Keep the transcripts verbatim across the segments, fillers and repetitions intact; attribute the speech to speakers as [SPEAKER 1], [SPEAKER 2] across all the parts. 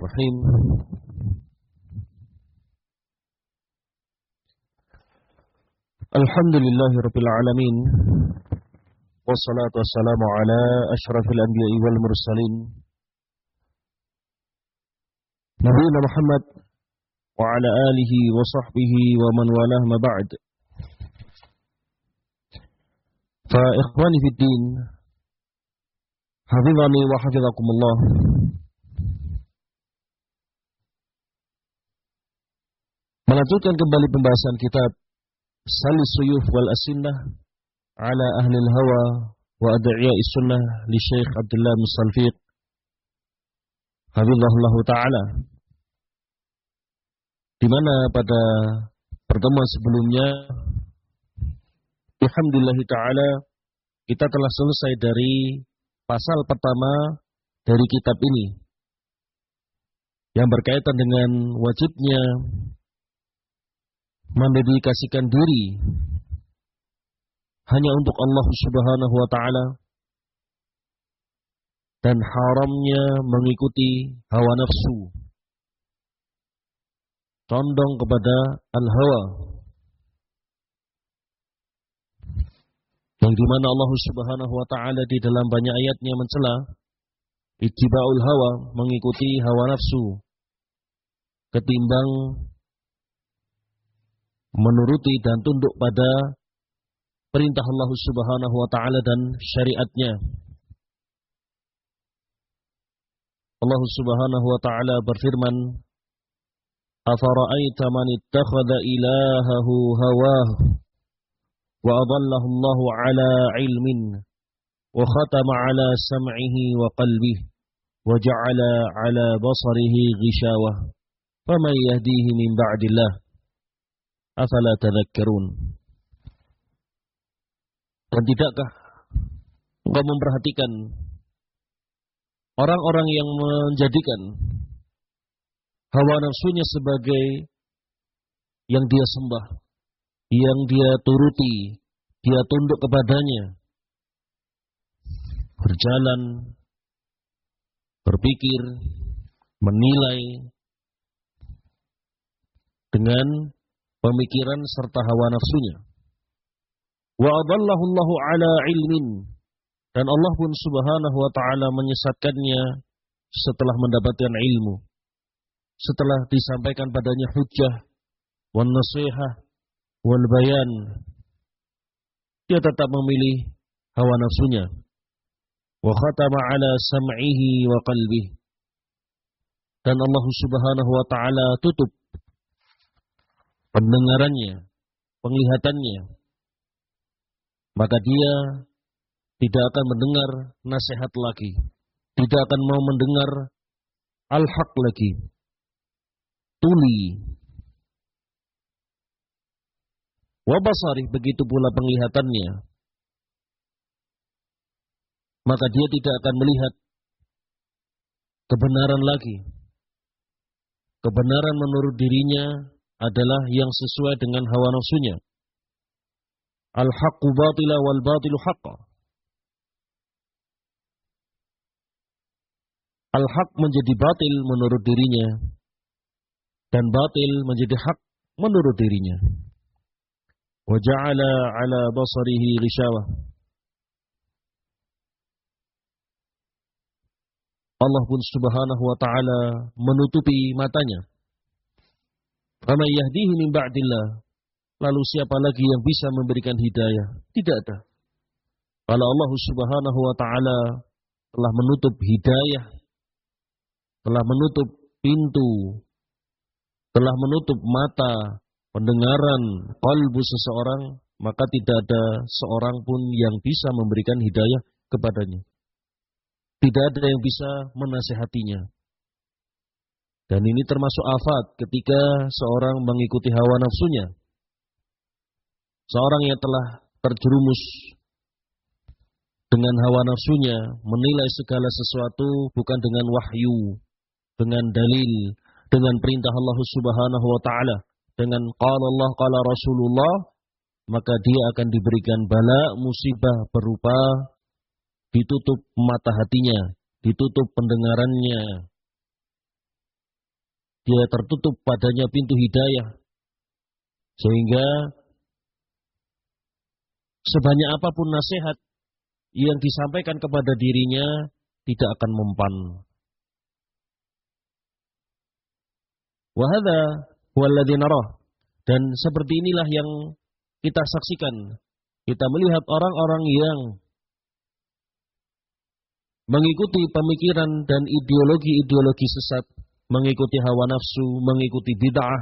[SPEAKER 1] Bismillahirrahmanirrahim. Alhamdulillahirabbil alamin. Wassalatu wassalamu ala asyrafil anbiya'i wal mursalin. Nabiyina Muhammad wa ala alihi wa sahbihi wa man walah ma ba'd. Fa ikhwani fid din, hafizani wa hafizakumullah. Melanjutkan kembali pembahasan kitab Salis Suyuf wal Asinnah ala ahli al-hawa wa ad'iya'is sunnah li Syekh Abdullah Musalfiq hafizahullah ta'ala, di mana pada pertemuan sebelumnya alhamdulillah ta'ala kita telah selesai dari pasal pertama dari kitab ini yang berkaitan dengan wajibnya mendedikasikan diri hanya untuk Allah Subhanahu wa ta'ala dan haramnya mengikuti hawa nafsu, condong kepada al-hawa, yang dimana Allah Subhanahu wa ta'ala di dalam banyak ayatnya mencela ittiba'ul hawa, mengikuti hawa nafsu, ketimbang menuruti dan tunduk pada perintah Allah Subhanahu wa ta'ala dan syariatnya. Allah Subhanahu wa ta'ala berfirman, "Afara'aita man ittakhadha ilahahu hawahu wa adallahu Allahu 'ala 'ilmin wa khatama 'ala sam'ihi wa qalbihi wa ja'ala 'ala basarihi ghishawah faman yahdihi min ba'dillah afala tadhakkarun." Dan tidakkah engkau memperhatikan orang-orang yang menjadikan hawa nafsunya sebagai yang dia sembah, yang dia turuti, dia tunduk kepadanya, berjalan, berpikir, menilai dengan pemikiran serta hawa nafsunya. Wa adallahu Allahu 'ala 'ilmin, dan Allah pun Subhanahu wa ta'ala menyesatkannya setelah mendapatkan ilmu, setelah disampaikan padanya hujjah wan nasihah wal bayan, dia tetap memilih hawa nafsunya. Wa khatama 'ala sam'ihi wa qalbihi, dan Allah Subhanahu wa ta'ala tutup pendengarannya, penglihatannya, maka dia tidak akan mendengar nasihat lagi, tidak akan mau mendengar al-haq lagi, tuli. Wa basarih, begitu pula penglihatannya, maka dia tidak akan melihat kebenaran lagi. Kebenaran menurut dirinya adalah yang sesuai dengan hawa nafsunya. Al-haqqu batila wal batilu haqqa. Al-haq menjadi batil menurut dirinya, dan batil menjadi hak menurut dirinya. Wa ja'ala 'ala basarihi ghishawah. Allah pun Subhanahu wa ta'ala menutupi matanya. Faman yahdihi min ba'dillah, lalu siapa lagi yang bisa memberikan hidayah? Tidak ada. Kalau Allah Subhanahu wa ta'ala telah menutup hidayah, telah menutup pintu, telah menutup mata, pendengaran, qalbu seseorang, maka tidak ada seorang pun yang bisa memberikan hidayah kepadanya. Tidak ada yang bisa menasihatinya. Dan ini termasuk afat ketika seorang mengikuti hawa nafsunya. Seorang yang telah terjerumus dengan hawa nafsunya, menilai segala sesuatu bukan dengan wahyu, dengan dalil, dengan perintah Allah Subhanahu wa ta'ala, dengan qala Allah, qala Rasulullah, maka dia akan diberikan bala, musibah berupa ditutup mata hatinya, ditutup pendengarannya, dia tertutup padanya pintu hidayah. Sehingga sebanyak apapun nasihat yang disampaikan kepada dirinya tidak akan mempan. Wa hadza huwa alladzi narah. Dan seperti inilah yang kita saksikan. Kita melihat orang-orang yang mengikuti pemikiran dan ideologi-ideologi sesat, mengikuti hawa nafsu, mengikuti bid'ah.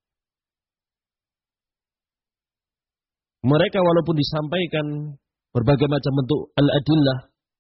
[SPEAKER 1] Mereka walaupun disampaikan berbagai macam bentuk al-adillah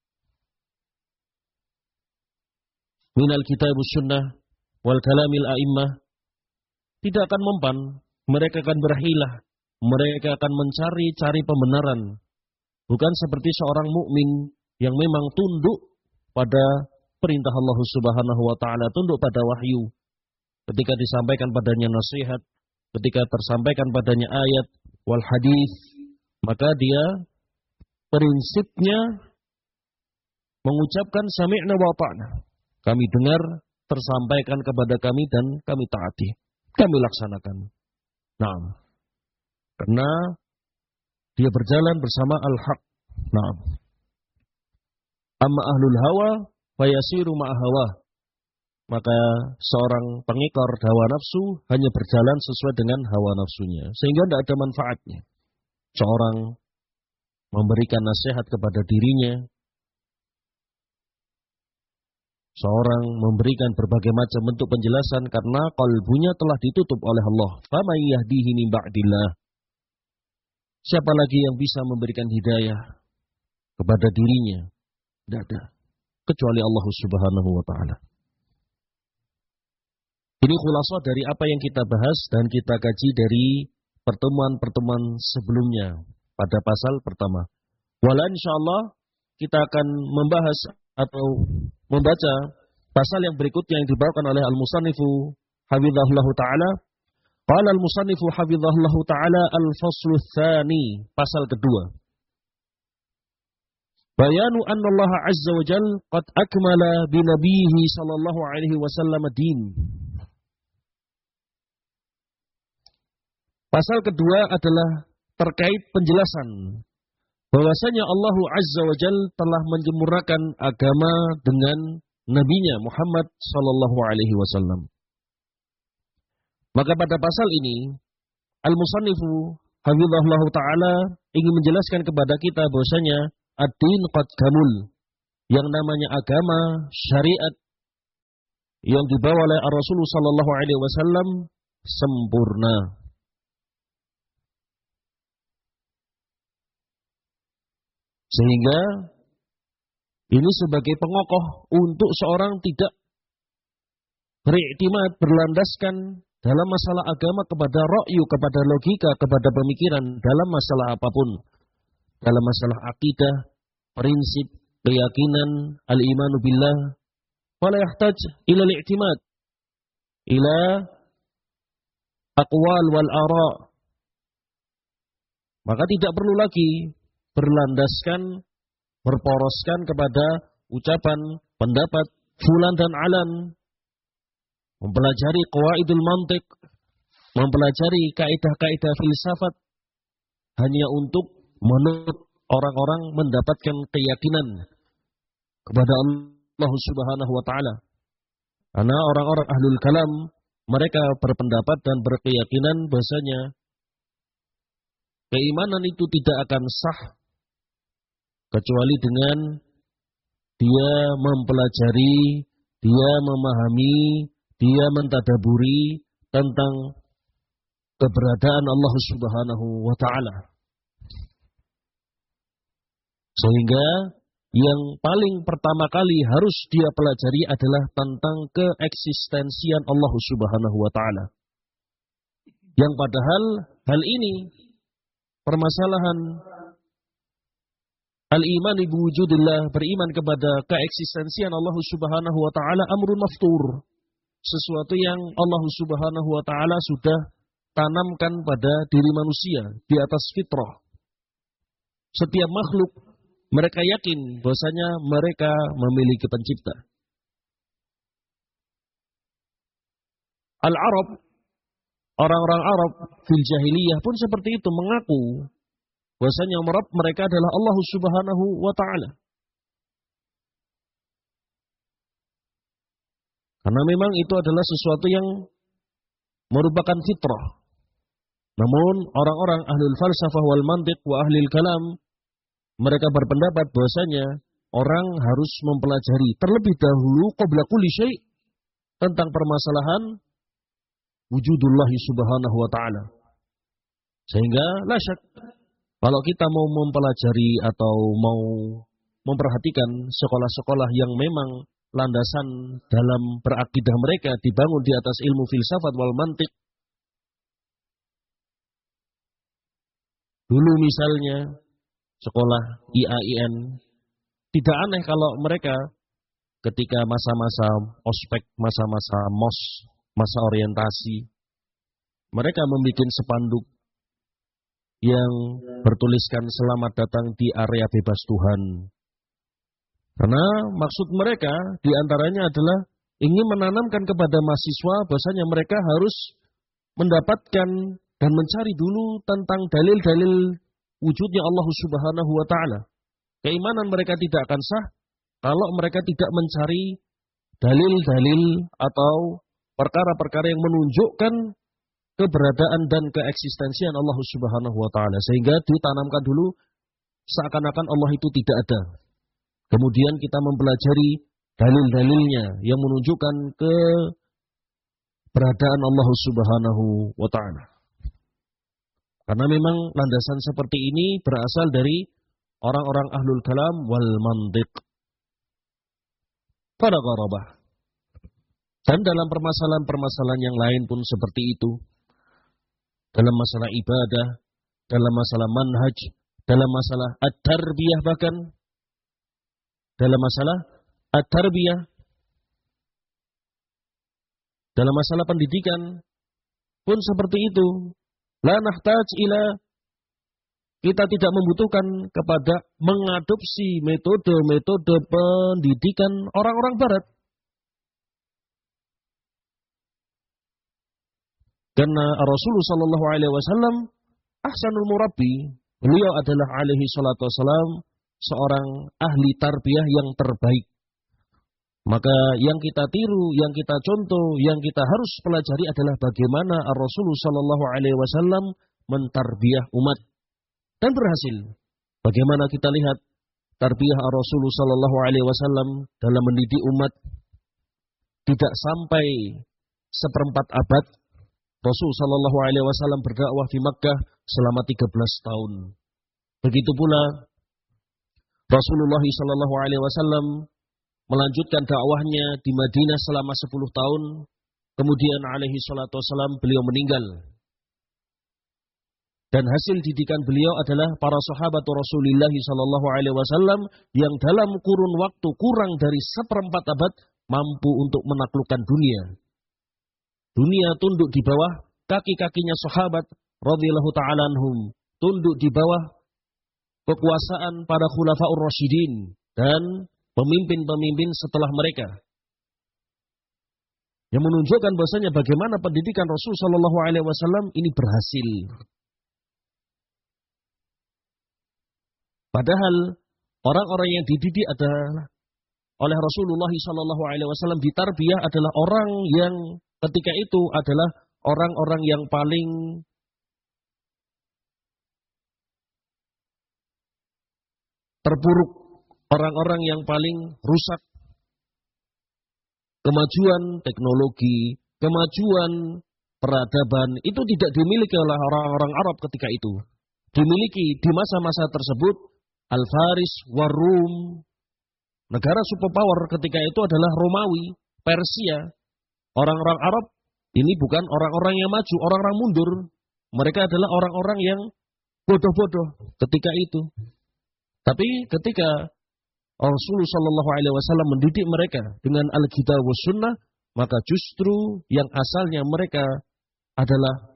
[SPEAKER 1] minal kitab sunnah wal kalamil a'immah, tidak akan mempan. Mereka akan berhilah. Mereka akan mencari-cari pembenaran. Bukan seperti seorang mukmin yang memang tunduk pada perintah Allah Subhanahu wa taala, tunduk pada wahyu. Ketika disampaikan padanya nasihat, ketika tersampaikan padanya ayat wal hadis, maka dia prinsipnya mengucapkan sami'na wa ta'na. Kami dengar, tersampaikan kepada kami dan kami taati. Kami laksanakan. Nah, karena dia berjalan bersama al-haq. Nah, amma ahlul hawa fayasiru ma'a hawa. Maka seorang pengikor hawa nafsu hanya berjalan sesuai dengan hawa nafsunya, sehingga tidak ada manfaatnya. Seorang memberikan nasihat kepada dirinya, seorang memberikan berbagai macam bentuk penjelasan karena kalbunya telah ditutup oleh Allah. Faman yahdihi min ba'dillah. Siapa lagi yang bisa memberikan hidayah kepada dirinya? Tidak ada, kecuali Allah Subhanahu wa taala. Ini khulasah dari apa yang kita bahas dan kita kaji dari pertemuan-pertemuan sebelumnya pada pasal pertama. Wala insyaallah kita akan membahas atau membaca pasal yang berikutnya yang dibawakan oleh al-musannifu hafizahullah ta'ala. Qala al-musannifu hafizahullah ta'ala al-faslu tsani, pasal kedua. Bayanu anna Allah azza wa jalla qad akmala bi nabiyhi sallallahu alaihi wasallam din. Pasal kedua adalah terkait penjelasan bahwasanya Allah Azza wa Jalla telah menyempurnakan agama dengan nabinya Muhammad sallallahu alaihi wasallam. Maka pada pasal ini al-musannifu hafizahullah taala ingin menjelaskan kepada kita bahwasanya ad-din qad kamul, yang namanya agama, syariat yang dibawa oleh Rasulullah sallallahu alaihi wasallam sempurna. Sehingga ini sebagai pengokoh untuk seorang tidak beriktimat, berlandaskan dalam masalah agama kepada ra'yu, kepada logika, kepada pemikiran dalam masalah apapun. Dalam masalah akidah, prinsip, keyakinan, al-imanu billah, fala yahtaj ila al-i'timad ila aqwal wal ara'. Maka tidak perlu lagi berlandaskan, berporoskan kepada ucapan, pendapat fulan dan alan, mempelajari qawaidul mantiq, mempelajari kaidah-kaidah filsafat hanya untuk menurut orang-orang mendapatkan keyakinan kepada Allah Subhanahu wa taala. Karena orang-orang ahlul kalam mereka berpendapat dan berkeyakinan bahasanya keimanan itu tidak akan sah kecuali dengan dia mempelajari, dia memahami, dia mentadaburi tentang keberadaan Allah Subhanahu wa taala. Sehingga yang paling pertama kali harus dia pelajari adalah tentang keeksistensian Allah Subhanahu wa taala. Yang padahal hal ini, permasalahan al-iman bi wujudillah, beriman kepada keeksistensian Allah Subhanahu wa taala, amrun maftur. Sesuatu yang Allah Subhanahu wa taala sudah tanamkan pada diri manusia di atas fitrah. Setiap makhluk mereka yakin bahwasanya mereka memiliki pencipta. Al-Arab, orang-orang Arab fil jahiliyah pun seperti itu, mengaku bahwasanya Rabb mereka adalah Allah Subhanahu wa taala. Karena memang itu adalah sesuatu yang merupakan fitrah. Namun orang-orang ahlul falsafah wal mantiq wa ahlul kalam, mereka berpendapat bahwasanya orang harus mempelajari terlebih dahulu qabla kulli syai' tentang permasalahan wujudullah subhanahu wa ta'ala. Sehingga la syak, kalau kita mau mempelajari atau mau memperhatikan sekolah-sekolah yang memang landasan dalam berakidah mereka dibangun di atas ilmu filsafat wal mantiq. Dulu misalnya sekolah I A I N, tidak aneh kalau mereka ketika masa-masa ospek, masa-masa mos, masa orientasi, mereka membuat spanduk yang bertuliskan selamat datang di area bebas Tuhan. Karena maksud mereka diantaranya adalah ingin menanamkan kepada mahasiswa bahwasanya mereka harus mendapatkan dan mencari dulu tentang dalil-dalil wujudnya Allah Subhanahu wa taala. Keimanan mereka tidak akan sah kalau mereka tidak mencari dalil-dalil atau perkara-perkara yang menunjukkan keberadaan dan keeksistensian Allah Subhanahu wa taala, sehingga ditanamkan dulu seakan-akan Allah itu tidak ada. Kemudian kita mempelajari dalil-dalilnya yang menunjukkan keberadaan Allah Subhanahu wa taala. Karena memang landasan seperti ini berasal dari orang-orang ahlul kalam wal mantiq. Pada qarabah. Dan dalam permasalahan-permasalahan yang lain pun seperti itu. Dalam masalah ibadah, dalam masalah manhaj, dalam masalah at-tarbiyah bahkan. Dalam masalah at-tarbiyah. Dalam masalah pendidikan pun seperti itu. La nahtaj ila, kita tidak membutuhkan kepada mengadopsi metode-metode pendidikan orang-orang barat. Karena Rasulullah sallallahu alaihi wasallam ahsanul murabbi, beliau adalah alaihi salatu wasallam seorang ahli tarbiyah yang terbaik. Maka yang kita tiru, yang kita contoh, yang kita harus pelajari adalah bagaimana Rasulullah sallallahu alaihi wasallam mentarbiyah umat. Dan berhasil. Bagaimana kita lihat tarbiyah Rasulullah sallallahu alaihi wasallam dalam mendidik umat, tidak sampai seperempat abad Rasul sallallahu alaihi wasallam berdakwah di Makkah selama tiga belas tahun. Begitu pula Rasulullah sallallahu alaihi wasallam melanjutkan dakwahnya di Madinah selama sepuluh tahun. Kemudian alaihi salatu wasallam beliau meninggal. Dan hasil didikan beliau adalah para sahabat Rasulullah sallallahu alaihi wasallam yang dalam kurun waktu kurang dari seperempat abad mampu untuk menaklukkan dunia. Dunia tunduk di bawah kaki-kakinya sahabat radhiyallahu ta'ala anhum, tunduk di bawah kekuasaan para khulafaur rasyidin dan pemimpin-pemimpin setelah mereka. Yang menunjukkan bahwasanya bagaimana pendidikan Rasul sallallahu alaihi wasallam ini berhasil. Padahal orang-orang yang dididik adalah oleh Rasulullah sallallahu alaihi wasallam ditarbiyah adalah orang yang ketika itu adalah orang-orang yang paling terpuruk, orang-orang yang paling rusak. Kemajuan teknologi, kemajuan peradaban itu tidak dimiliki oleh orang-orang Arab ketika itu. Dimiliki di masa-masa tersebut Al-Faris, Warum, negara superpower ketika itu adalah Romawi, Persia. Orang-orang Arab ini bukan orang-orang yang maju, orang-orang mundur. Mereka adalah orang-orang yang bodoh-bodoh ketika itu. Tapi ketika Rasulullah sallallahu alaihi wasallam mendidik mereka dengan Al-Kitab was Sunnah, maka justru yang asalnya mereka adalah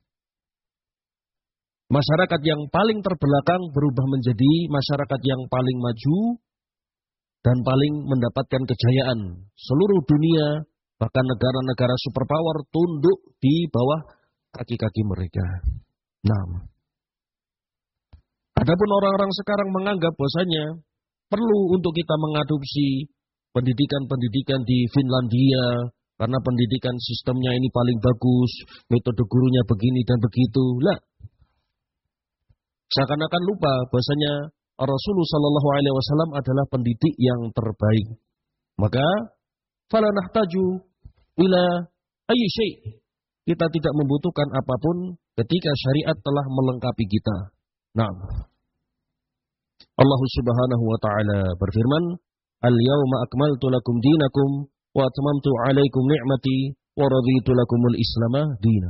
[SPEAKER 1] masyarakat yang paling terbelakang berubah menjadi masyarakat yang paling maju dan paling mendapatkan kejayaan. Seluruh dunia, Bahkan negara-negara superpower tunduk di bawah kaki-kaki mereka. Nah, adapun orang-orang sekarang menganggap bahwasanya perlu untuk kita mengadopsi pendidikan-pendidikan di Finlandia karena pendidikan sistemnya ini paling bagus, metode gurunya begini dan begitu. Lah, seakan-akan lupa bahwasanya Rasulullah Shallallahu Alaihi Wasallam adalah pendidik yang terbaik. Maka, fala nahtaju ila ayyi syai'. Kita tidak membutuhkan apapun ketika syariat telah melengkapi kita. Nah, Allah Subhanahu wa taala berfirman, "Al-yauma akmaltu lakum dinakum wa atmamtu 'alaikum ni'mati wa raditu lakumul Islama dina."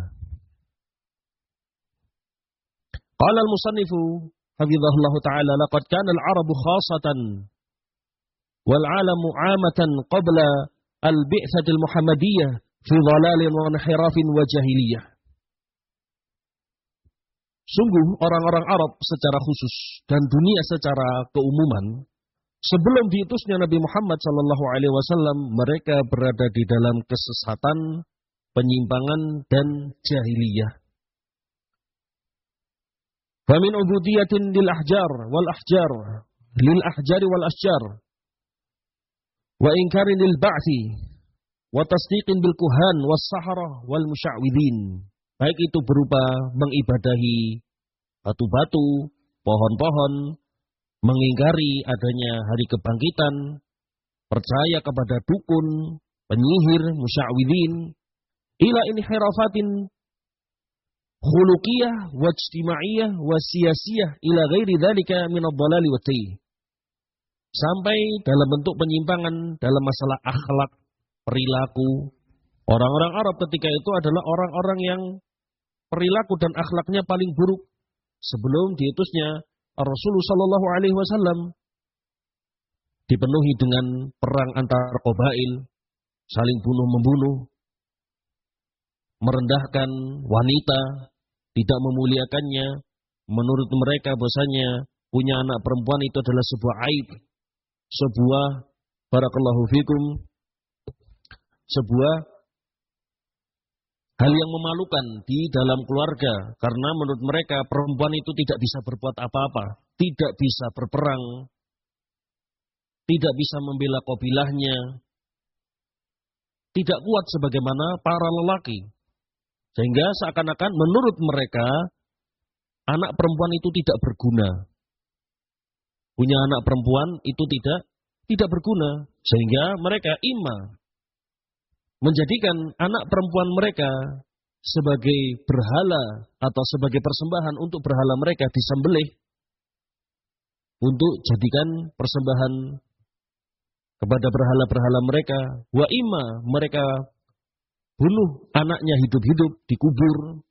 [SPEAKER 1] Qala al-musannifu hafizahullah taala laqad kana al-'arabu khassatan wal 'alamu 'amatan qabla al-bi'tsatil muhammadiyyah fi dhalalin wa inhirafin wa jahiliyah. Sungguh orang-orang Arab secara khusus dan dunia secara keumuman sebelum diutusnya Nabi Muhammad sallallahu alaihi wasallam mereka berada di dalam kesesatan, penyimpangan dan jahiliyah. Fa min ubudiyatin lil ahjar wal ahjar lil ahjari wal asjar wa inkarin lil ba'thi wa tasdiqin bil kuhan was sahara wal musya'widin. Baik itu berupa mengibadahi batu-batu, pohon-pohon, mengingkari adanya hari kebangkitan, percaya kepada dukun, penyihir, musya'widin, ila inhirafatin khuluqiyah, wajtima'iyah, wasiyasiyah, ila ghairi dhalika minadhalali wa tayh. Sampai dalam bentuk penyimpangan dalam masalah akhlak, perilaku. Orang-orang Arab ketika itu adalah orang-orang yang perilaku dan akhlaknya paling buruk sebelum diutusnya Rasulullah Shallallahu Alaihi Wasallam. Dipenuhi dengan perang antar qabail, saling bunuh membunuh, merendahkan wanita, tidak memuliakannya. Menurut mereka bahwasanya punya anak perempuan itu adalah sebuah aib, sebuah barakallahu fikum, sebuah hal yang memalukan di dalam keluarga, karena menurut mereka perempuan itu tidak bisa berbuat apa-apa, tidak bisa berperang, tidak bisa membela kabilahnya, tidak kuat sebagaimana para lelaki. Sehingga seakan-akan menurut mereka anak perempuan itu tidak berguna. Punya anak perempuan itu tidak tidak berguna, sehingga mereka imma menjadikan anak perempuan mereka sebagai berhala atau sebagai persembahan untuk berhala mereka disembelih untuk jadikan persembahan kepada berhala-berhala mereka. Wa imma mereka bunuh anaknya hidup-hidup dikubur.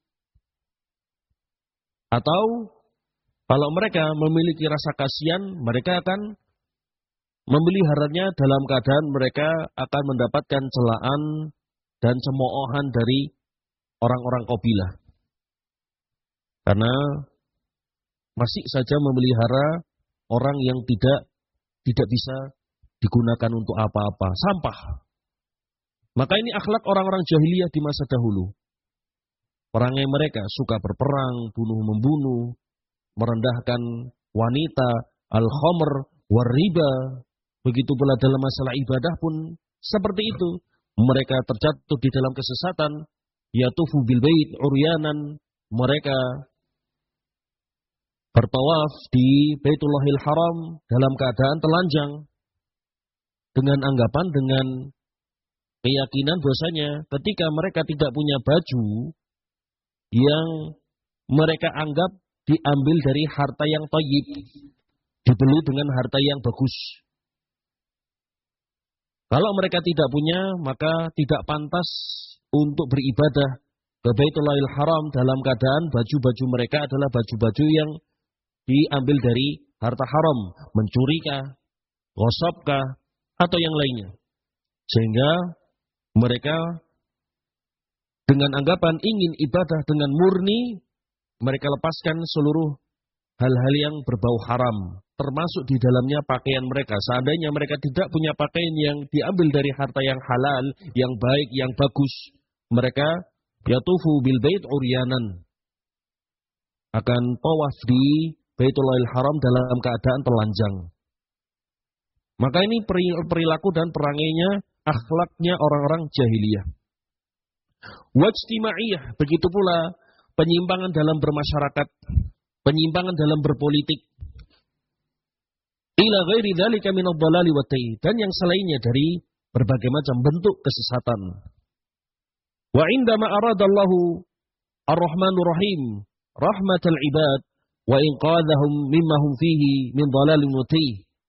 [SPEAKER 1] Atau kalau mereka memiliki rasa kasihan, mereka akan memeliharanya dalam keadaan mereka akan mendapatkan celaan dan cemoohan dari orang-orang kabilah. Karena masih saja memelihara orang yang tidak tidak bisa digunakan untuk apa-apa, sampah. Maka ini akhlak orang-orang jahiliyah di masa dahulu. Perangai mereka suka berperang, bunuh-membunuh, merendahkan wanita, al-khamr, war-riba. Begitu pula dalam masalah ibadah pun seperti itu. Mereka terjatuh di dalam kesesatan, yatufu bil bait uryanan. Mereka bertawaf di Baitullahil Haram dalam keadaan telanjang dengan anggapan, dengan keyakinan bahwasanya ketika mereka tidak punya baju yang mereka anggap diambil dari harta yang thayyib, dibeli dengan harta yang bagus. Kalau mereka tidak punya, maka tidak pantas untuk beribadah ke Baitullahil Haram dalam keadaan baju-baju mereka adalah baju-baju yang diambil dari harta haram, mencurikah, gosopkah, atau yang lainnya. Sehingga mereka dengan anggapan ingin ibadah dengan murni, mereka lepaskan seluruh hal-hal yang berbau haram, termasuk di dalamnya pakaian mereka. Seandainya mereka tidak punya pakaian yang diambil dari harta yang halal, yang baik, yang bagus, mereka yatufu bil bait uryanan, akan tawaf di Baitullahil Haram dalam keadaan telanjang. Maka ini perilaku dan perangainya, akhlaknya orang-orang jahiliyah. Wajtimaiyah, begitu pula penyimpangan dalam bermasyarakat, penyimpangan dalam berpolitik. Ila ghairi dzalika min ad-dhalali wa tay, dan yang selainnya dari berbagai macam bentuk kesesatan. Wa indama aradallahu ar-Rahmanur Rahim rahmatal ibad wa inqadhahum mimma hum fihi min dhalalin wa tay.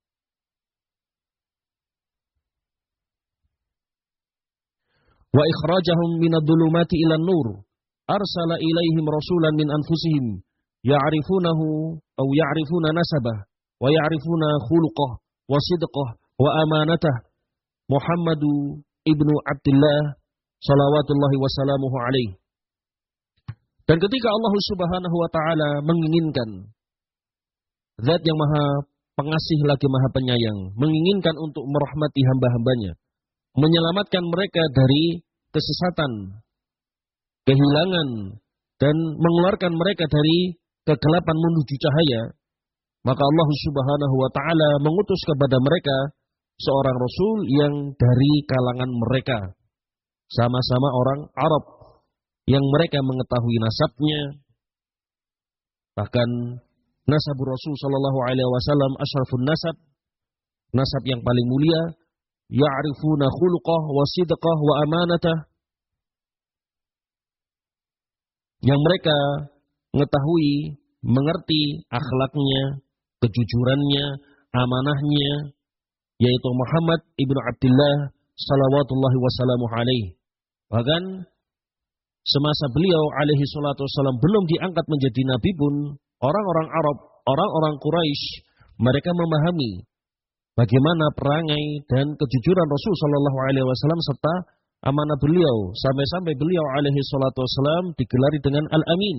[SPEAKER 1] Wa ikhrajahum min ad-dhulumati ila an-nur arsala ilaihim rasulan min anfusihim ya'rifunahu aw ya'rifuna nasabah wa ya'rifuna khuluqah wa sidqah wa amanatah Muhammadu ibnu Abdullah salawatullahi wasalamuhu alaihi. Dan ketika Allah Subhanahu wa taala menginginkan, zat yang maha pengasih lagi maha penyayang, menginginkan untuk merahmati hamba-hambanya, menyelamatkan mereka dari kesesatan, kehilangan, dan mengeluarkan mereka dari kegelapan menuju cahaya, maka Allah Subhanahu wa taala mengutus kepada mereka seorang rasul yang dari kalangan mereka, sama-sama orang Arab yang mereka mengetahui nasabnya. Bahkan nasabur Rasul sallallahu alaihi wasallam asyrafun nasab, nasab yang paling mulia, ya'rifuna khuluqah wa sidqah wa amanatah, yang mereka mengetahui, mengerti akhlaknya, kejujurannya, amanahnya, yaitu Muhammad ibnu Abdullah salawatullahi wassalamu alaihi. Bahkan semasa beliau alaihi salatu wassalam belum diangkat menjadi nabi pun, orang-orang Arab, orang-orang Quraisy, mereka memahami bagaimana perangai dan kejujuran Rasul sallallahu alaihi wasallam serta amanah beliau, sampai-sampai beliau alaihi salatu wassalam digelari dengan Al-Amin.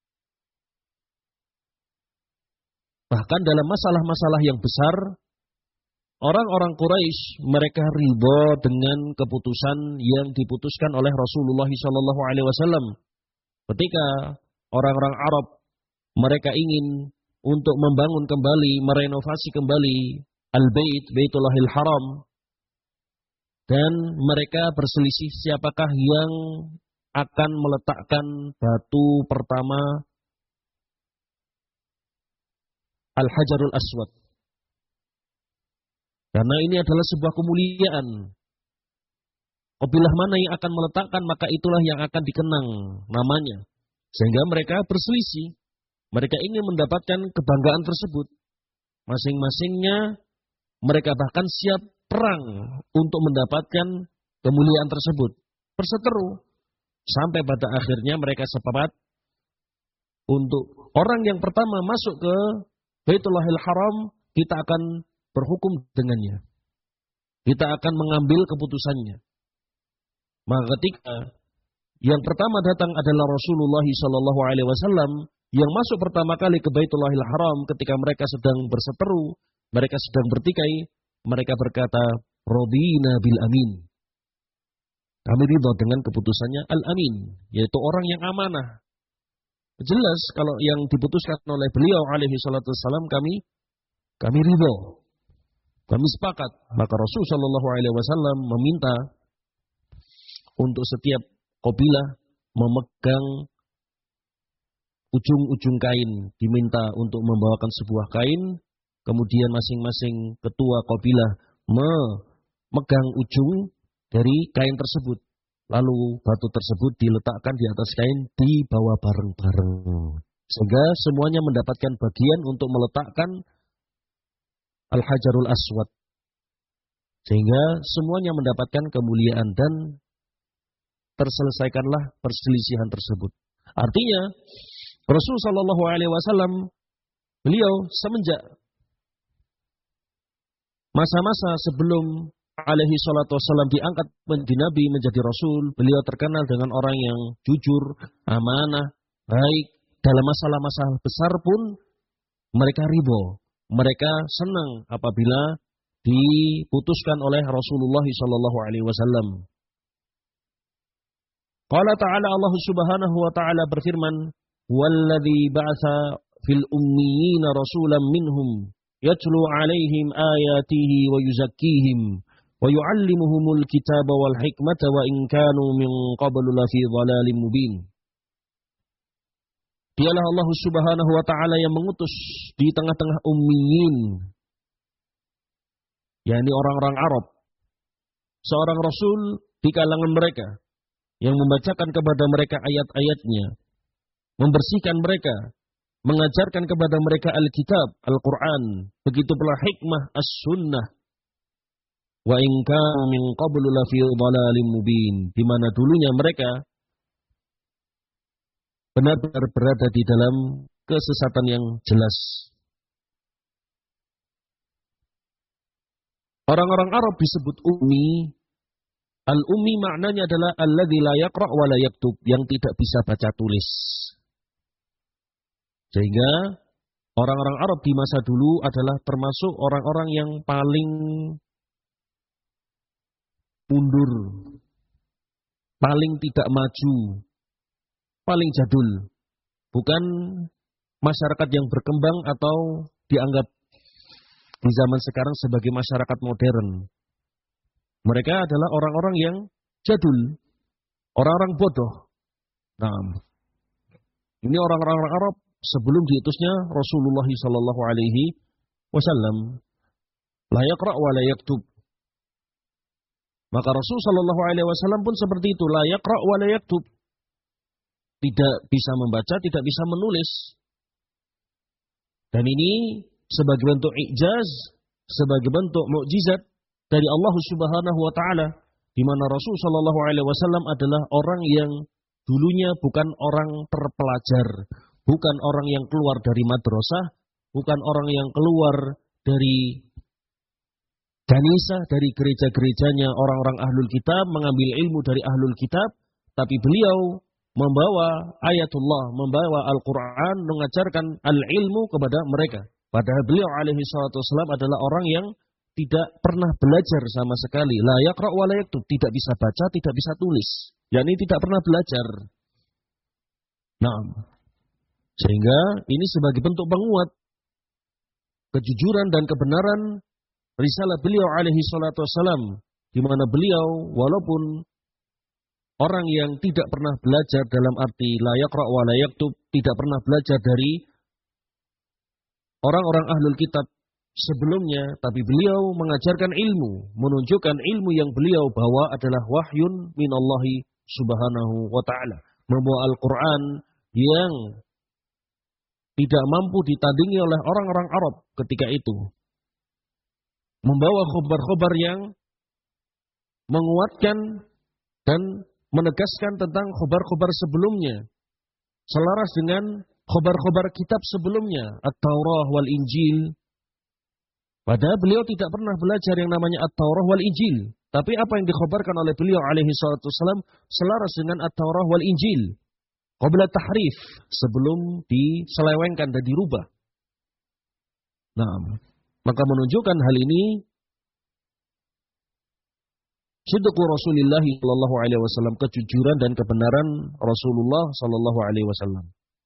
[SPEAKER 1] Bahkan dalam masalah-masalah yang besar, orang-orang Quraisy mereka ridha dengan keputusan yang diputuskan oleh Rasulullah sallallahu alaihi wasallam. Ketika orang-orang Arab mereka ingin untuk membangun kembali, merenovasi kembali Al-Bait, Baitullahil Haram, dan mereka berselisih siapakah yang akan meletakkan batu pertama Al-Hajarul Aswad. Karena ini adalah sebuah kemuliaan. Apabila mana yang akan meletakkan, maka itulah yang akan dikenang namanya. Sehingga mereka berselisih. Mereka ingin mendapatkan kebanggaan tersebut. Masing-masingnya mereka bahkan siap perang untuk mendapatkan kemuliaan tersebut. Perseteru. Sampai pada akhirnya mereka sepakat untuk orang yang pertama masuk ke Baitullahil Haram, kita akan berhukum dengannya. Kita akan mengambil keputusannya. Maka ketika yang pertama datang adalah Rasulullah sallallahu alaihi wasallam yang masuk pertama kali ke Baitullahil Haram, ketika mereka sedang berseteru, mereka sedang bertikai, mereka berkata, "Radina bil amin." Kami ridha dengan keputusannya Al-Amin, yaitu orang yang amanah. Jelas kalau yang diputuskan oleh beliau alaihi salatu wasallam, kami kami ridha. Kami sepakat. Maka Rasul sallallahu alaihi wasallam meminta untuk setiap kabilah memegang ujung-ujung kain, diminta untuk membawakan sebuah kain, kemudian masing-masing ketua kabilah memegang ujung dari kain tersebut. Lalu batu tersebut diletakkan di atas kain, dibawa bareng-bareng. Sehingga semuanya mendapatkan bagian untuk meletakkan Al-Hajarul Aswad. Sehingga semuanya mendapatkan kemuliaan dan terselesaikanlah perselisihan tersebut. Artinya Rasul sallallahu alaihi wasallam beliau semenjak masa-masa sebelum alaihi salatu wasallam diangkat menjadi nabi, menjadi rasul, beliau terkenal dengan orang yang jujur, amanah, baik. Dalam masalah-masalah besar pun mereka ridho. mereka senang apabila diputuskan oleh Rasulullah sallallahu alaihi wasallam. Qala ta'ala, Allah Subhanahu wa ta'ala berfirman, "Walladzi ba'atsa fil ummiyina rasulan minhum yatlu 'alaihim ayatihi wa yuzakkihim wa yu'allimuhumul kitaba wal hikmata wa in kanu min qablu lafi dhalalin mubin." Dialah Allah Subhanahu wa ta'ala yang mengutus di tengah-tengah ummiyin, yakni orang-orang Arab, seorang rasul di kalangan mereka yang membacakan kepada mereka ayat-ayatnya, membersihkan mereka, mengajarkan kepada mereka Alkitab, Al-Quran, begitu pula hikmah As-Sunnah. Wa in kanu min qablu lafi dhalalin mubin, di mana dulunya mereka benar-benar berada di dalam kesesatan yang jelas. Orang-orang Arab disebut ummi. Al-ummi maknanya adalah alladzi la yaqra' wa la yaktub, yang tidak bisa baca tulis. Sehingga orang-orang Arab di masa dulu adalah termasuk orang-orang yang paling mundur, paling tidak maju, paling jadul. Bukan masyarakat yang berkembang atau dianggap di zaman sekarang sebagai masyarakat modern. Mereka adalah orang-orang yang jadul, orang-orang bodoh. Nah, ini orang-orang Arab sebelum diutusnya Rasulullah sallallahu alaihi wasallam. La yaqra' wa la yaktub. Maka Rasul sallallahu alaihi wasallam pun seperti itu, la yaqra' wa la yaktub. Tidak bisa membaca, tidak bisa menulis. Dan ini sebagai bentuk i'jaz, sebagai bentuk mukjizat dari Allah Subhanahu wa taala, di mana Rasul sallallahu alaihi wasallam adalah orang yang dulunya bukan orang terpelajar, bukan orang yang keluar dari madrasah, bukan orang yang keluar dari kanisa, dari gereja-gerejanya orang-orang ahlul kitab, mengambil ilmu dari ahlul kitab, tapi beliau membawa ayatullah, membawa Al-Quran, mengajarkan al-ilmu kepada mereka. Padahal beliau alaihi salatu wassalam adalah orang yang tidak pernah belajar sama sekali. La yaqra' wa la yaktub, tidak bisa baca, tidak bisa tulis. yakni tidak pernah belajar. Nah, sehingga ini sebagai bentuk penguat kejujuran dan kebenaran risalah beliau alaihi salatu wassalam, di mana beliau walaupun orang yang tidak pernah belajar dalam arti la yaqra' wa la yaktub, tidak pernah belajar dari orang-orang ahlul kitab sebelumnya, tapi beliau mengajarkan ilmu, menunjukkan ilmu yang beliau bawa adalah wahyun minallahi subhanahu wa ta'ala. Membawa Al-Quran yang tidak mampu ditandingi oleh orang-orang Arab ketika itu. Membawa khobar-khobar yang menguatkan dan menegaskan tentang khobar-khobar sebelumnya, selaras dengan khobar-khobar kitab sebelumnya, At-Taurah wal Injil. Padahal beliau tidak pernah belajar yang namanya At-Taurah wal Injil. Tapi apa yang dikhabarkan oleh beliau alaihi salatu wassalam selaras dengan At-Taurah wal Injil. Qabla tahrif, sebelum diselewengkan dan dirubah. Nah, maka menunjukkan hal ini sidqu Rasulullah sallallahu alaihi wasallam, kejujuran dan kebenaran Rasulullah sallallahu alaihi wasallam.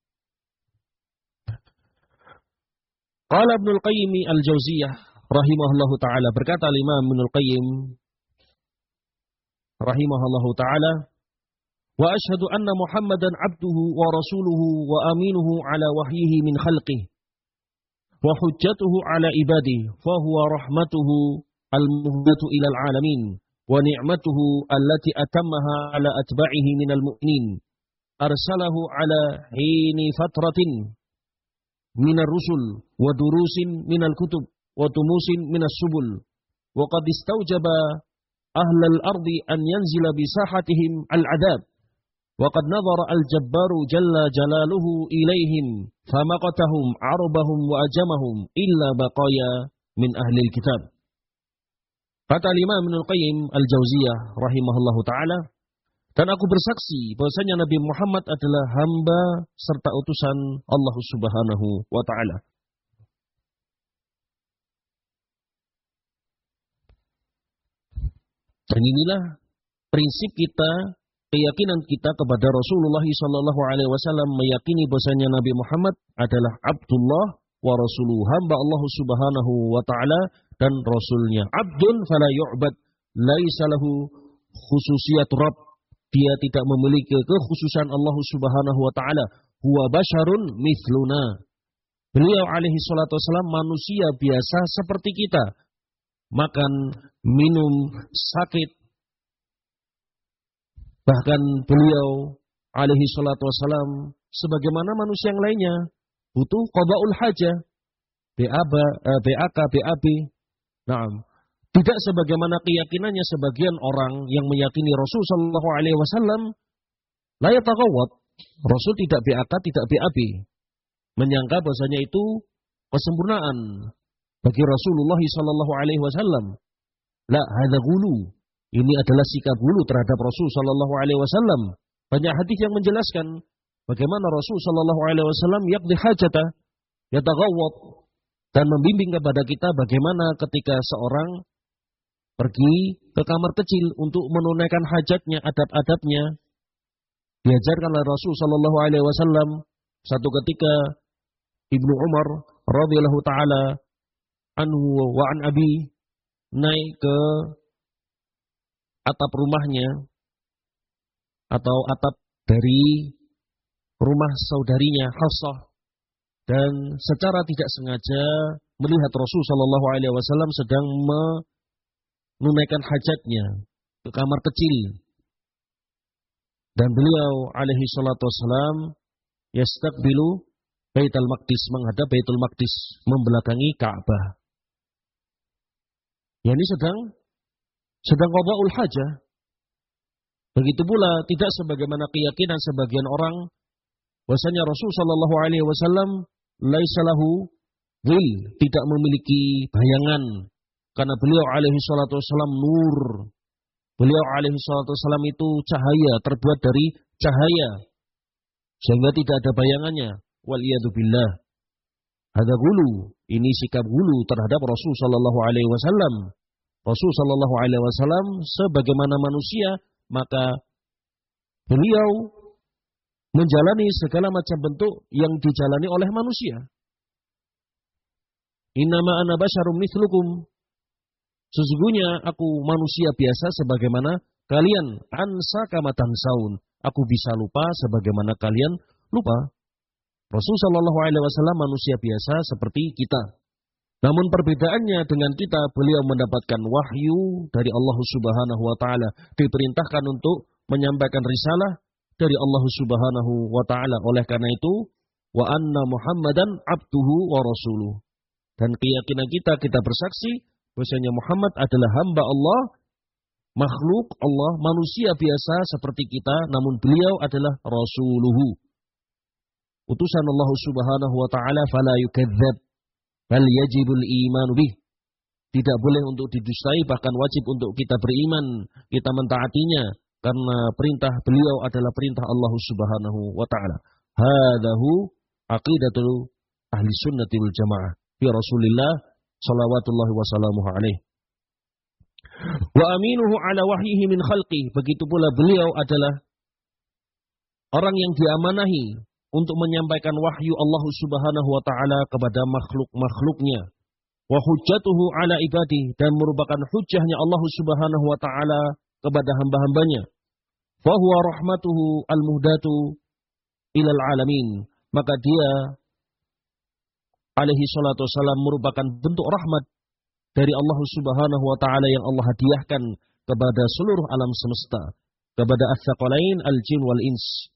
[SPEAKER 1] Qala Ibnu Al-Qayyim Al-Jauziyah rahimahullahu taala, berkata Imam Ibnu Al-Qayyim rahimahullahu taala, wa asyhadu anna Muhammadan abduhu wa rasuluhu wa aminuhu ala wahyihi min khalqihi wa hujjatuhu ala ibadihi fa huwa rahmatuhu al-muhdatu ila al-alamin wa ni'matuhu allati atammaha ala atba'ihi minal mu'minin arsalahu ala hini fatratin minar rusul wa durusin minal kutub wa tumusin minas subul wa qad istawjaba ahlal ardi an yanzila bi sahatihim al-adab wa qad nadhara al-jabbaru jalla jalaluhu ilaihim famaqatahum arabahum wa ajamahum illa baqaya min ahli al-kitab. Kata Imam Ibnu Al-Qayyim Al-Jauziyah rahimahullahu taala, dan aku bersaksi bahwasanya Nabi Muhammad adalah hamba serta utusan Allah Subhanahu wa taala. Dan inilah prinsip kita, keyakinan kita kepada Rasulullah Shallallahu Alaihi Wasallam, meyakini bahwasanya Nabi Muhammad adalah Abdullah wa Rasuluh, hamba Allah Subhanahu wa Taala dan Rasulnya. Abdun fala yu'bad, laisa lahu khususiyat Rabb. Dia tidak memiliki kekhususan Allah Subhanahu wa Taala. Huwa basyarun mithluna. Beliau alaihi salatu wasallam manusia biasa seperti kita. Makan, minum, sakit. Bahkan beliau alaihi salatu wasallam sebagaimana manusia yang lainnya butuh qada'ul hajah, B A B, B A K, B A B. Naam. Tidak sebagaimana keyakinannya sebagian orang yang meyakini Rasul sallallahu alaihi wasallam la yataghawwat. Rasul tidak B A K, tidak B A B. Menyangka bahasanya itu kesempurnaan bagi Rasulullah sallallahu alaihi wasallam. La hadza ghulu. Ini adalah sikap ghulu terhadap Rasul sallallahu alaihi wasallam. Banyak hadis yang menjelaskan bagaimana Rasul sallallahu alaihi wasallam yaqdi hajata, yataghawwat, dan membimbing kepada kita bagaimana ketika seorang pergi ke kamar kecil untuk menunaikan hajatnya, adab-adabnya. Diajarkan oleh Rasul sallallahu alaihi wasallam. Satu ketika Ibnu Umar radhiyallahu taala anhu wa an abi naik ke atap rumahnya atau atap dari rumah saudarinya Hafsah, dan secara tidak sengaja melihat Rasul sallallahu alaihi wasallam sedang menunaikan hajatnya ke kamar kecil. Dan beliau alaihi salatu wasallam yastaqbilu Baitul Maqdis, menghadap Baitul Maqdis, membelakangi Ka'bah. Ya, ini sedang sedang qada'ul hajah. Begitu pula tidak sebagaimana keyakinan sebagian orang bahwasanya Rasul sallallahu alaihi wasallam laisa lahu dhil, tidak memiliki bayangan, karena beliau alaihi salatu wasallam nur. Beliau alaihi salatu wasallam itu cahaya, terbuat dari cahaya, sehingga tidak ada bayangannya. Waliyadu billah. Hadza ghulu. Ini sikap ghulu terhadap Rasul sallallahu alaihi wasallam. Rasul sallallahu alaihi wasallam sebagaimana manusia, maka beliau menjalani segala macam bentuk yang dijalani oleh manusia. Innama ana basyarum mithlukum. Sesungguhnya aku manusia biasa sebagaimana kalian. Ansa kama tansaun. Aku bisa lupa sebagaimana kalian lupa. Rasul sallallahu alaihi wasallam manusia biasa seperti kita. Namun perbedaannya dengan kita, beliau mendapatkan wahyu dari Allah Subhanahu wa taala, diperintahkan untuk menyampaikan risalah dari Allah Subhanahu wa taala. Oleh karena itu, wa anna Muhammadan abduhu wa rasuluh. Dan keyakinan kita, kita bersaksi bahwasanya Muhammad adalah hamba Allah, makhluk Allah, manusia biasa seperti kita, namun beliau adalah rasuluhu, utusan Allah Subhanahu wa taala. Fala yukadzdzab bal yajibul iman bih. Tidak boleh untuk didustai, bahkan wajib untuk kita beriman, kita mentaatinya, karena perintah beliau adalah perintah Allah Subhanahu wa taala. Hadahu aqidatul ahli sunnati wal jamaah fi Rasulillah salawatullahi wa salamuhu alaihi. Wa aminuhu ala wahyihi min khalqi. Begitu pula beliau adalah orang yang diamanahi untuk menyampaikan wahyu Allah Subhanahu wa taala kepada makhluk-makhluknya. Wa hujjatuhu ala ibadi, dan merupakan hujjahnya Allah Subhanahu wa taala kepada hamba-hambanya. Fa huwa rahmatuhu al-muhdatu ilal alamin. Maka dia alaihi salatu wasallam merupakan bentuk rahmat dari Allah Subhanahu wa taala yang Allah hadiahkan kepada seluruh alam semesta, kepada ats-tsaqalain al-jin wal ins.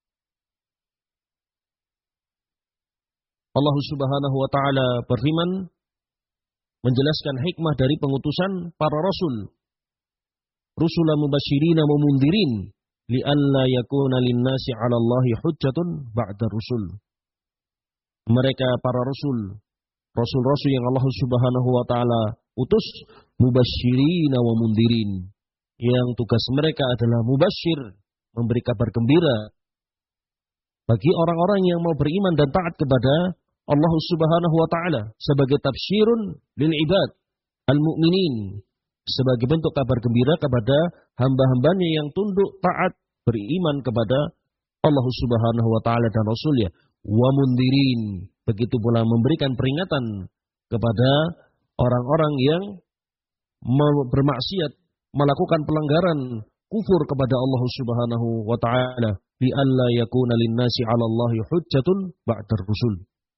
[SPEAKER 1] Allah Subhanahu wa taala berfirman menjelaskan hikmah dari pengutusan para rasul. Rusulan mubasyirina wa mundhirin li'alla yakuna lin-nasi 'ala Allahi hujjatun ba'da rusul. Mereka para rasul, rasul-rasul yang Allah Subhanahu wa taala utus, mubasyirina wa mundhirin, yang tugas mereka adalah mubasyir, memberi kabar gembira bagi orang-orang yang mau beriman dan taat kepada Allah Subhanahu wa taala, sebagai tafsirun lil ibad al-mu'minin, sebagai bentuk kabar gembira kepada hamba-hambanya yang tunduk taat beriman kepada Allah Subhanahu wa taala dan Rasulnya. Wa mundirin, begitu pula memberikan peringatan kepada orang-orang yang bermaksiat, melakukan pelanggaran kufur kepada Allah Subhanahu wa taala, li alla yakuna lin-nasi 'ala Allahi hujjatun ba'da rusul.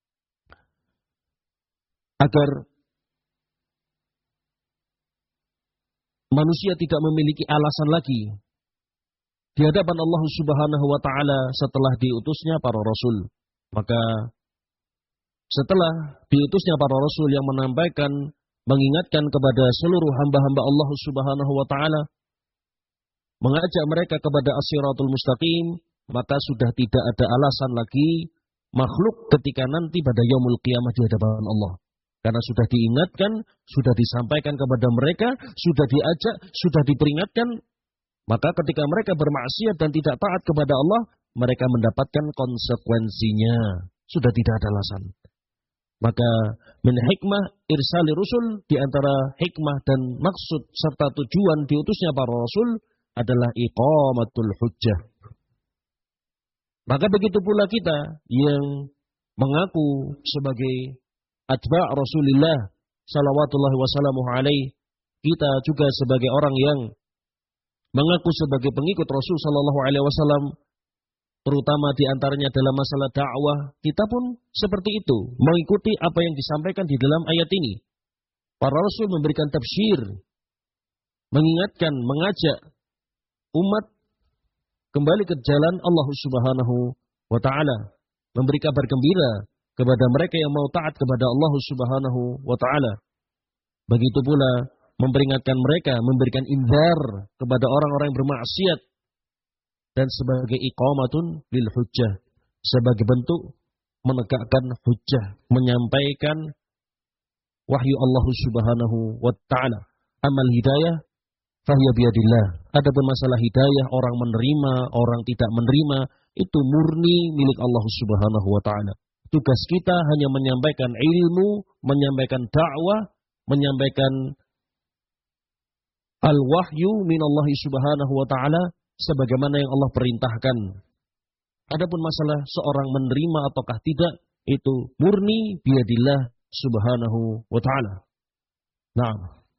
[SPEAKER 1] Agar manusia tidak memiliki alasan lagi di hadapan Allah Subhanahu wa taala setelah diutusnya para rasul. Maka setelah diutusnya para rasul yang menyampaikan, mengingatkan kepada seluruh hamba-hamba Allah Subhanahu wa taala, mengajak mereka kepada as-siratul mustaqim, maka sudah tidak ada alasan lagi makhluk ketika nanti pada yaumul qiyamah di hadapan Allah. Karena sudah diingatkan, sudah disampaikan kepada mereka, sudah diajak, sudah diperingatkan, maka ketika mereka bermaksiat dan tidak taat kepada Allah, mereka mendapatkan konsekuensinya. Sudah tidak ada alasan. Maka min hikmah irsali rusul, di antara hikmah dan maksud serta tujuan diutusnya para rasul adalah iqamatul hujjah. Maka begitu pula kita yang mengaku sebagai atba' Rasulullah salawatullahi wasallamuhu alaih, kita juga sebagai orang yang mengaku sebagai pengikut Rasul sallallahu alaihi wasallam, terutama di antaranya dalam masalah dakwah, kita pun seperti itu, mengikuti apa yang disampaikan di dalam ayat ini. Para rasul memberikan tafsir, mengingatkan, mengajak umat kembali ke jalan Allah Subhanahu wa taala, memberi kabar gembira kepada mereka yang mau taat kepada Allah Subhanahu wa taala. Begitu pula memperingatkan mereka, memberikan inzar kepada orang-orang yang bermaksiat, dan sebagai iqamatun lil hujjah, sebagai bentuk menegakkan hujjah, menyampaikan wahyu Allah Subhanahu wa taala. Amal hidayah fahiya biyadillah. Adapun masalah hidayah, orang menerima, orang tidak menerima, itu murni milik Allah Subhanahu wa taala. Tugas kita hanya menyampaikan ilmu, menyampaikan dakwah, menyampaikan al-wahyu minallahi subhanahu wa ta'ala sebagaimana yang Allah perintahkan. Adapun masalah seorang menerima ataukah tidak, itu murni biyadillah subhanahu wa ta'ala. Nah.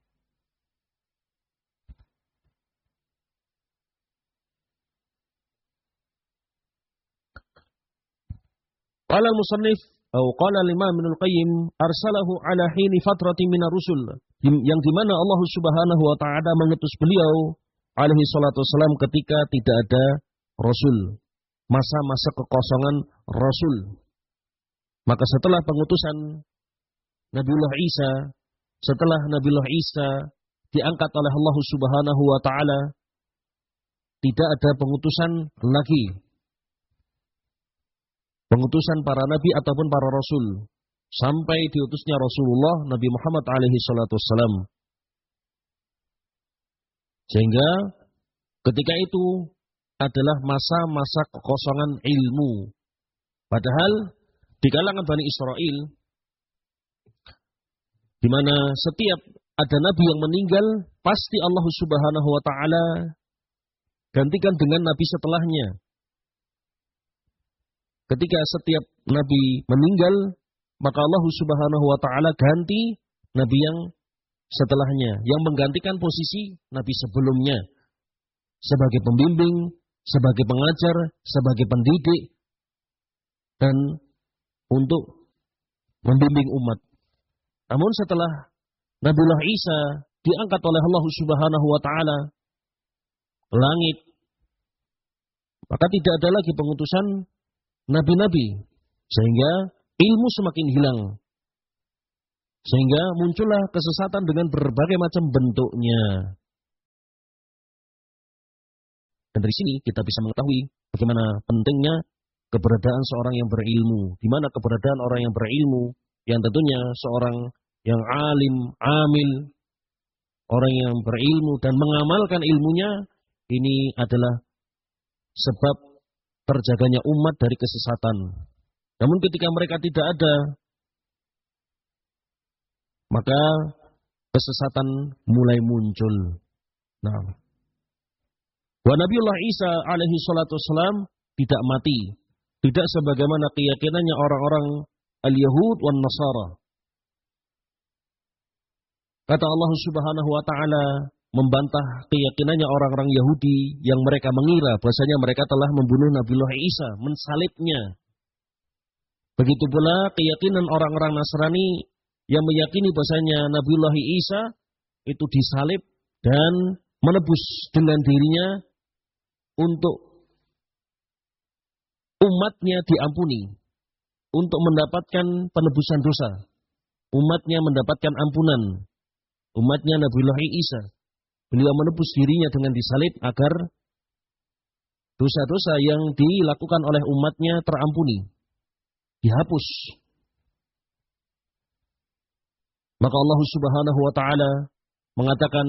[SPEAKER 1] Qala al-musannif atau qala al-imam Ibnul Qayyim arsalahu ala hini fatratin minar rusul, yang dimana Allah Subhanahu wa taala mengutus beliau alaihi salatu wassalam ketika tidak ada rasul, masa-masa kekosongan rasul. Maka setelah pengutusan Nabiullah Isa, setelah Nabiullah Isa diangkat oleh Allah Subhanahu wa taala, tidak ada pengutusan lagi. Pengutusan para nabi ataupun para rasul sampai diutusnya Rasulullah Nabi Muhammad alaihi salatu wassalam. Sehingga ketika itu adalah masa-masa kekosongan ilmu. Padahal di kalangan Bani Israel, di mana setiap ada nabi yang meninggal, pasti Allah Subhanahu wa taala gantikan dengan nabi setelahnya. Ketika setiap nabi meninggal, maka Allah Subhanahu wa taala ganti nabi yang setelahnya, yang menggantikan posisi nabi sebelumnya sebagai pembimbing, sebagai pengajar, sebagai pendidik, dan untuk membimbing umat. Namun setelah Nabiullah Isa diangkat oleh Allah Subhanahu wa taala ke langit, maka tidak ada lagi pengutusan nabi-nabi, sehingga ilmu semakin hilang, sehingga muncullah kesesatan dengan berbagai macam bentuknya. Dan dari sini kita bisa mengetahui bagaimana pentingnya keberadaan seorang yang berilmu, di mana keberadaan orang yang berilmu, yang tentunya seorang yang alim, amil, orang yang berilmu dan mengamalkan ilmunya, ini adalah sebab terjaganya umat dari kesesatan. Namun ketika mereka tidak ada, maka kesesatan mulai muncul. Nah, wa Nabiullah Isa alaihi salatu wassalam tidak mati, tidak sebagaimana keyakinannya orang-orang al-Yahud wan Nasara. Kata Allah Subhanahu wa taala membantah keyakinannya orang-orang Yahudi yang mereka mengira bahwasanya mereka telah membunuh Nabiullah Isa, mensalibnya. Begitu pula keyakinan orang-orang Nasrani yang meyakini bahwasanya Nabiullah Isa itu disalib dan menebus dengan dirinya untuk umatnya diampuni, untuk mendapatkan penebusan dosa. Umatnya mendapatkan ampunan. Umatnya Nabiullah Isa. Beliau menebus dirinya dengan disalib agar dosa-dosa yang dilakukan oleh umatnya terampuni, dihapus. Maka Allah Subhanahu wa taala mengatakan,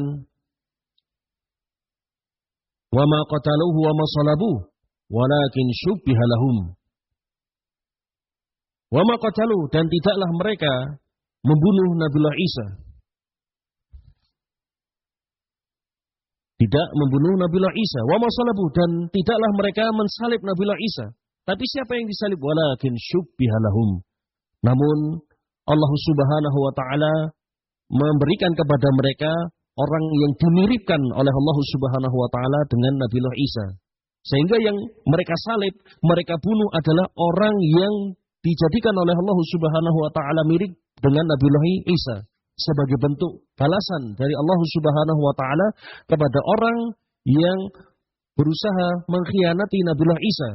[SPEAKER 1] "Wa ma qataluhu wa ma salabuhu, walakin syubbiha lahum." Wa ma qatalu, dan tidaklah mereka membunuh Nabiullah Isa. Tidak membunuh Nabiullah Isa. Wa ma salabuhu, dan tidaklah mereka mensalib Nabiullah Isa. Tapi siapa yang disalib? Walakin syubbiha lahum. Namun Allah Subhanahu wa taala memberikan kepada mereka orang yang dimiripkan oleh Allah Subhanahu wa taala dengan Nabiullah Isa. Sehingga yang mereka salib, mereka bunuh adalah orang yang dijadikan oleh Allah Subhanahu wa taala mirip dengan Nabiullah Isa sebagai bentuk balasan dari Allah Subhanahu wa taala kepada orang yang berusaha mengkhianati Nabiullah Isa.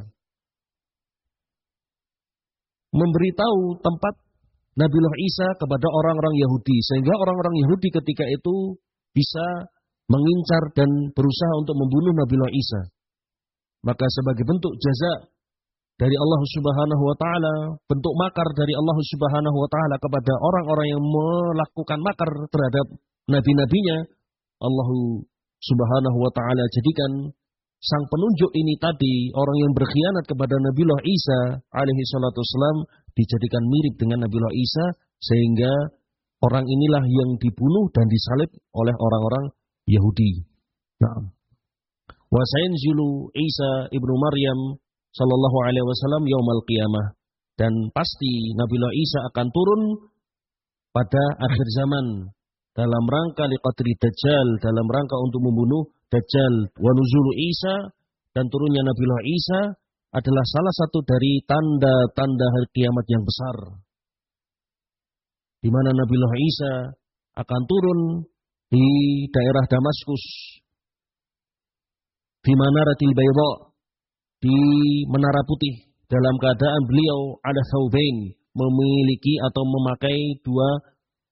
[SPEAKER 1] Memberitahu tempat Nabiullah Isa kepada orang-orang Yahudi, sehingga orang-orang Yahudi ketika itu bisa mengincar dan berusaha untuk membunuh Nabiullah Isa. Maka sebagai bentuk jaza dari Allah Subhanahu wa taala, bentuk makar dari Allah Subhanahu wa taala kepada orang-orang yang melakukan makar terhadap nabi-nabinya, Allah Subhanahu wa taala jadikan sang penunjuk ini tadi, orang yang berkhianat kepada Nabiullah Isa alaihi salatu wassalam, dijadikan mirip dengan Nabiullah Isa, sehingga orang inilah yang dibunuh dan disalib oleh orang-orang Yahudi. Nah, wa sayanzilu Isa ibnu Maryam sallallahu alaihi wasallam yaumal qiyamah, dan pasti Nabiullah Isa akan turun pada akhir zaman dalam rangka liqatli Dajjal, dalam rangka untuk membunuh Dajjal. Wa nuzulu Isa, dan turunnya Nabiullah Isa adalah salah satu dari tanda-tanda hari kiamat yang besar, di mana Nabiullah Isa akan turun di daerah Damaskus, di Manaratil Bayda, di Menara Putih, dalam keadaan beliau ada thawbain, memiliki atau memakai dua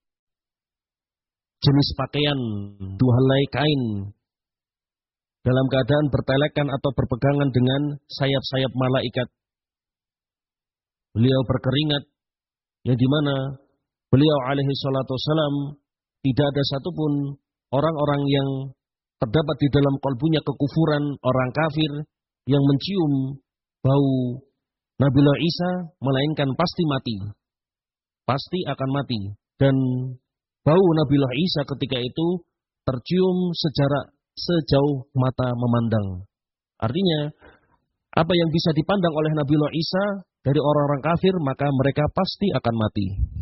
[SPEAKER 1] jenis pakaian, dua helai kain, dalam keadaan bertelekan atau berpegangan dengan sayap-sayap malaikat. Beliau berkeringat, yang dimana beliau alaihi salatu wassalam tidak ada satupun orang-orang yang terdapat di dalam kalbunya kekufuran, orang kafir yang mencium bau Nabiullah Isa, melainkan pasti mati. Pasti akan mati. Dan bau Nabiullah Isa ketika itu tercium sejarak sejauh mata memandang. Artinya, apa yang bisa dipandang oleh Nabiullah Isa dari orang-orang kafir, maka mereka pasti akan mati.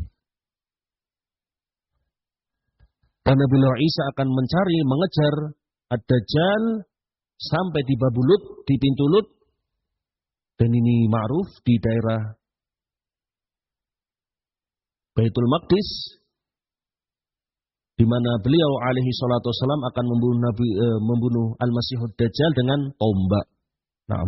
[SPEAKER 1] Dan Nabiullah Isa akan mencari, mengejar Ad-Dajjal sampai di Babu Lut, di pintu Lut, dan ini ma'ruf di daerah Baitul Maqdis, di mana beliau alaihi salatu wassalam akan membunuh Nabi, eh, membunuh Al-Masihud Dajjal dengan tombak. Nah,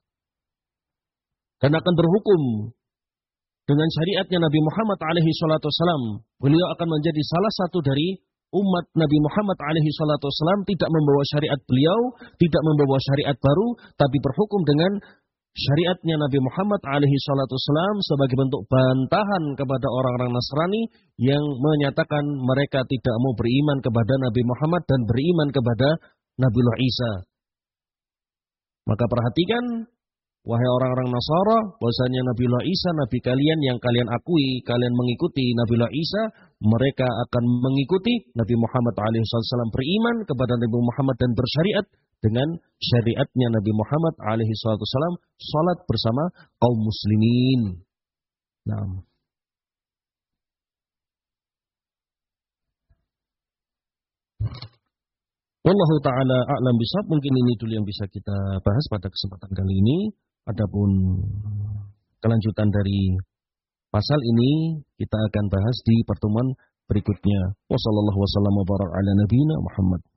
[SPEAKER 1] dan akan berhukum dengan syariatnya Nabi Muhammad alaihi salatu wassalam. Beliau akan menjadi salah satu dari umat Nabi Muhammad alaihi salatu wassalam, tidak membawa syariat beliau, tidak membawa syariat baru, tapi berhukum dengan syariatnya Nabi Muhammad alaihi salatu wassalam sebagai bentuk bantahan kepada orang-orang Nasrani yang menyatakan mereka tidak mau beriman kepada Nabi Muhammad dan beriman kepada Nabiullah Isa. Maka perhatikan, wahai orang-orang Nasara, bahwasanya Nabiullah Isa, nabi kalian yang kalian akui, kalian mengikuti Nabiullah Isa, mereka akan mengikuti Nabi Muhammad alaihi wasallam, beriman kepada Nabi Muhammad dan bersyariat dengan syariatnya Nabi Muhammad alaihi wasallam, salat bersama kaum muslimin. Nah, wallahu ta'ala a'lam bishawab. Mungkin ini dulu yang bisa kita bahas pada kesempatan kali ini. Adapun kelanjutan dari pasal ini kita akan bahas di pertemuan berikutnya. Wassallallahu wasallam wa barak ala nabiyina Muhammad.